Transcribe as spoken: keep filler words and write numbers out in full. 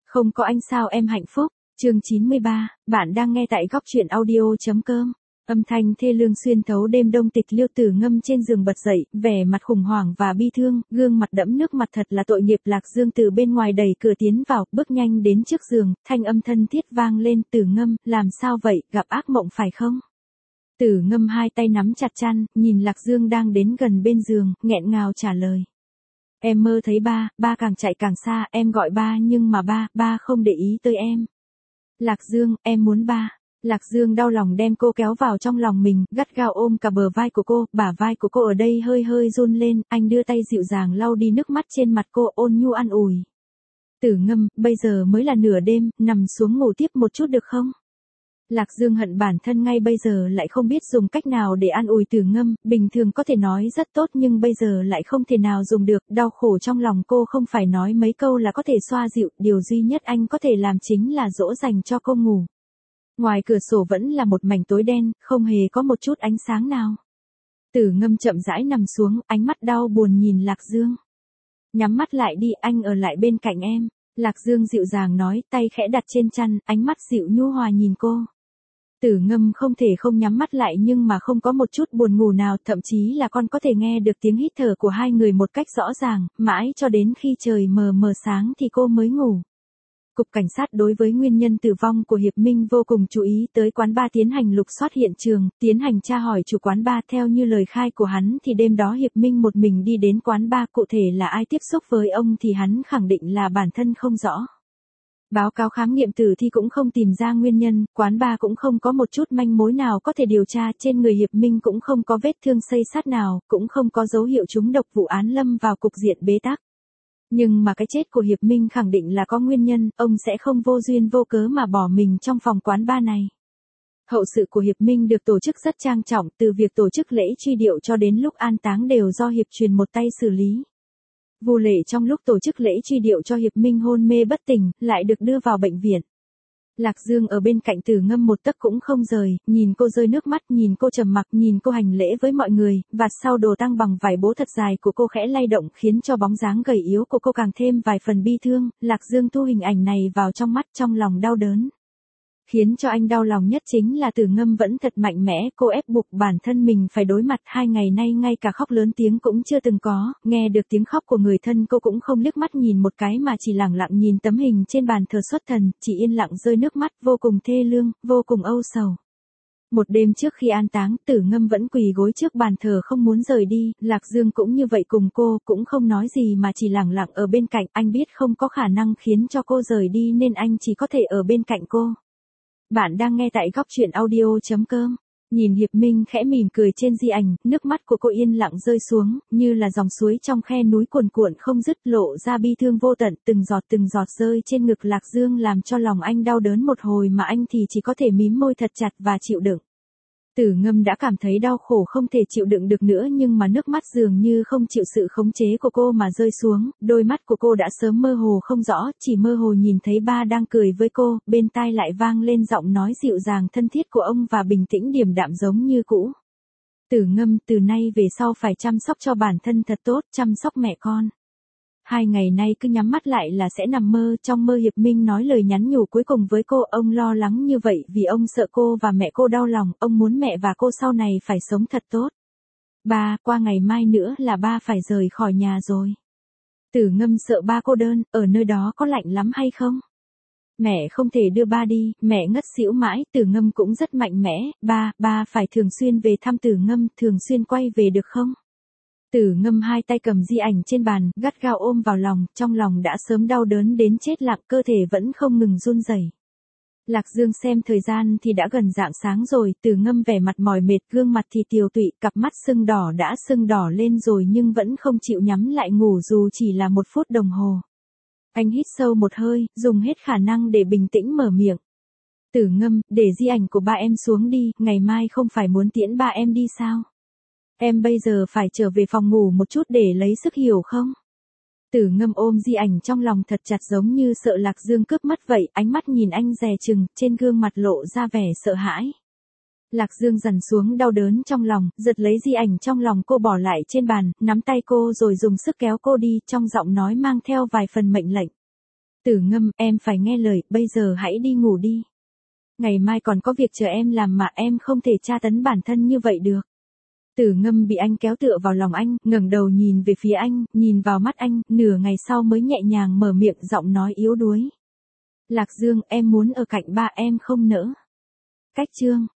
Không có anh sao em hạnh phúc, chương chín mươi ba, bạn đang nghe tại góc truyện audio.com. Âm thanh thê lương xuyên thấu đêm đông tịch Liêu Tử Ngâm trên giường bật dậy, vẻ mặt khủng hoảng và bi thương, gương mặt đẫm nước mặt thật là tội nghiệp. Lạc Dương từ bên ngoài đẩy cửa tiến vào, bước nhanh đến trước giường, thanh âm thân thiết vang lên, Tử Ngâm, làm sao vậy, gặp ác mộng phải không? Tử Ngâm hai tay nắm chặt chăn, nhìn Lạc Dương đang đến gần bên giường, nghẹn ngào trả lời. Em mơ thấy ba, ba càng chạy càng xa, em gọi ba nhưng mà ba, ba không để ý tới em. Lạc Dương, em muốn ba. Lạc Dương đau lòng đem cô kéo vào trong lòng mình, gắt gao ôm cả bờ vai của cô, bả vai của cô ở đây hơi hơi run lên, anh đưa tay dịu dàng lau đi nước mắt trên mặt cô, ôn nhu an ủi. Tử Ngâm, bây giờ mới là nửa đêm, nằm xuống ngủ tiếp một chút được không? Lạc Dương hận bản thân ngay bây giờ lại không biết dùng cách nào để an ủi Tử Ngâm, bình thường có thể nói rất tốt nhưng bây giờ lại không thể nào dùng được, đau khổ trong lòng cô không phải nói mấy câu là có thể xoa dịu, điều duy nhất anh có thể làm chính là dỗ dành cho cô ngủ. Ngoài cửa sổ vẫn là một mảnh tối đen, không hề có một chút ánh sáng nào. Tử Ngâm chậm rãi nằm xuống, ánh mắt đau buồn nhìn Lạc Dương. Nhắm mắt lại đi, anh ở lại bên cạnh em. Lạc Dương dịu dàng nói, tay khẽ đặt trên chăn, ánh mắt dịu nhu hòa nhìn cô. Tử Ngâm không thể không nhắm mắt lại nhưng mà không có một chút buồn ngủ nào, thậm chí là con có thể nghe được tiếng hít thở của hai người một cách rõ ràng, mãi cho đến khi trời mờ mờ sáng thì cô mới ngủ. Cục Cảnh sát đối với nguyên nhân tử vong của Hiệp Minh vô cùng chú ý, tới quán bar tiến hành lục soát hiện trường, tiến hành tra hỏi chủ quán bar. Theo như lời khai của hắn thì đêm đó Hiệp Minh một mình đi đến quán bar, cụ thể là ai tiếp xúc với ông thì hắn khẳng định là bản thân không rõ. Báo cáo khám nghiệm tử thi cũng không tìm ra nguyên nhân, quán bar cũng không có một chút manh mối nào có thể điều tra, trên người Hiệp Minh cũng không có vết thương xây sát nào, cũng không có dấu hiệu trúng độc, vụ án lâm vào cục diện bế tắc. Nhưng mà cái chết của Hiệp Minh khẳng định là có nguyên nhân, ông sẽ không vô duyên vô cớ mà bỏ mình trong phòng quán bar này. Hậu sự của Hiệp Minh được tổ chức rất trang trọng, từ việc tổ chức lễ truy điệu cho đến lúc an táng đều do Hiệp Truyền một tay xử lý. Vu Lệ trong lúc tổ chức lễ truy điệu cho Hiệp Minh hôn mê bất tỉnh, lại được đưa vào bệnh viện. Lạc Dương ở bên cạnh Tử Ngâm một tấc cũng không rời, nhìn cô rơi nước mắt, nhìn cô trầm mặc, nhìn cô hành lễ với mọi người, vạt sau đồ tang bằng vải bố thật dài của cô khẽ lay động khiến cho bóng dáng gầy yếu của cô càng thêm vài phần bi thương. Lạc Dương thu hình ảnh này vào trong mắt, trong lòng đau đớn. Khiến cho anh đau lòng nhất chính là Tử Ngâm vẫn thật mạnh mẽ, cô ép buộc bản thân mình phải đối mặt, hai ngày nay ngay cả khóc lớn tiếng cũng chưa từng có, nghe được tiếng khóc của người thân cô cũng không liếc mắt nhìn một cái mà chỉ lẳng lặng nhìn tấm hình trên bàn thờ xuất thần, chỉ yên lặng rơi nước mắt, vô cùng thê lương, vô cùng âu sầu. Một đêm trước khi an táng, Tử Ngâm vẫn quỳ gối trước bàn thờ không muốn rời đi, Lạc Dương cũng như vậy cùng cô, cũng không nói gì mà chỉ lẳng lặng ở bên cạnh, anh biết không có khả năng khiến cho cô rời đi nên anh chỉ có thể ở bên cạnh cô. Bạn đang nghe tại góc truyện audio.com. Nhìn Hiệp Minh khẽ mỉm cười trên di ảnh, nước mắt của cô yên lặng rơi xuống, như là dòng suối trong khe núi cuồn cuộn không dứt, lộ ra bi thương vô tận, từng giọt từng giọt rơi trên ngực Lạc Dương làm cho lòng anh đau đớn một hồi mà anh thì chỉ có thể mím môi thật chặt và chịu đựng. Tử Ngâm đã cảm thấy đau khổ không thể chịu đựng được nữa nhưng mà nước mắt dường như không chịu sự khống chế của cô mà rơi xuống, đôi mắt của cô đã sớm mơ hồ không rõ, chỉ mơ hồ nhìn thấy ba đang cười với cô, bên tai lại vang lên giọng nói dịu dàng thân thiết của ông và bình tĩnh điềm đạm giống như cũ. Tử Ngâm, từ nay về sau phải chăm sóc cho bản thân thật tốt, chăm sóc mẹ con. Hai ngày nay cứ nhắm mắt lại là sẽ nằm mơ, trong mơ Hiệp Minh nói lời nhắn nhủ cuối cùng với cô, ông lo lắng như vậy vì ông sợ cô và mẹ cô đau lòng, ông muốn mẹ và cô sau này phải sống thật tốt. Ba, qua ngày mai nữa là ba phải rời khỏi nhà rồi. Tử Ngâm sợ ba cô đơn, ở nơi đó có lạnh lắm hay không? Mẹ không thể đưa ba đi, mẹ ngất xỉu mãi, Tử Ngâm cũng rất mạnh mẽ, ba, ba phải thường xuyên về thăm Tử Ngâm, thường xuyên quay về được không? Tử Ngâm hai tay cầm di ảnh trên bàn, gắt gao ôm vào lòng, trong lòng đã sớm đau đớn đến chết lặng, cơ thể vẫn không ngừng run rẩy. Lạc Dương xem thời gian thì đã gần rạng sáng rồi, Tử Ngâm vẻ mặt mỏi mệt, gương mặt thì tiều tụy, cặp mắt sưng đỏ đã sưng đỏ lên rồi nhưng vẫn không chịu nhắm lại ngủ dù chỉ là một phút đồng hồ. Anh hít sâu một hơi, dùng hết khả năng để bình tĩnh mở miệng. Tử Ngâm, để di ảnh của ba em xuống đi, ngày mai không phải muốn tiễn ba em đi sao? Em bây giờ phải trở về phòng ngủ một chút để lấy sức hiểu không? Tử Ngâm ôm di ảnh trong lòng thật chặt giống như sợ Lạc Dương cướp mất vậy, ánh mắt nhìn anh dè chừng, trên gương mặt lộ ra vẻ sợ hãi. Lạc Dương dằn xuống đau đớn trong lòng, giật lấy di ảnh trong lòng cô bỏ lại trên bàn, nắm tay cô rồi dùng sức kéo cô đi, trong giọng nói mang theo vài phần mệnh lệnh. Tử Ngâm, em phải nghe lời, bây giờ hãy đi ngủ đi. Ngày mai còn có việc chờ em làm mà em không thể tra tấn bản thân như vậy được. Tử Ngâm bị anh kéo tựa vào lòng anh, ngẩng đầu nhìn về phía anh, nhìn vào mắt anh, nửa ngày sau mới nhẹ nhàng mở miệng, giọng nói yếu đuối. Lạc Dương, em muốn ở cạnh ba, em không nỡ. Cách chương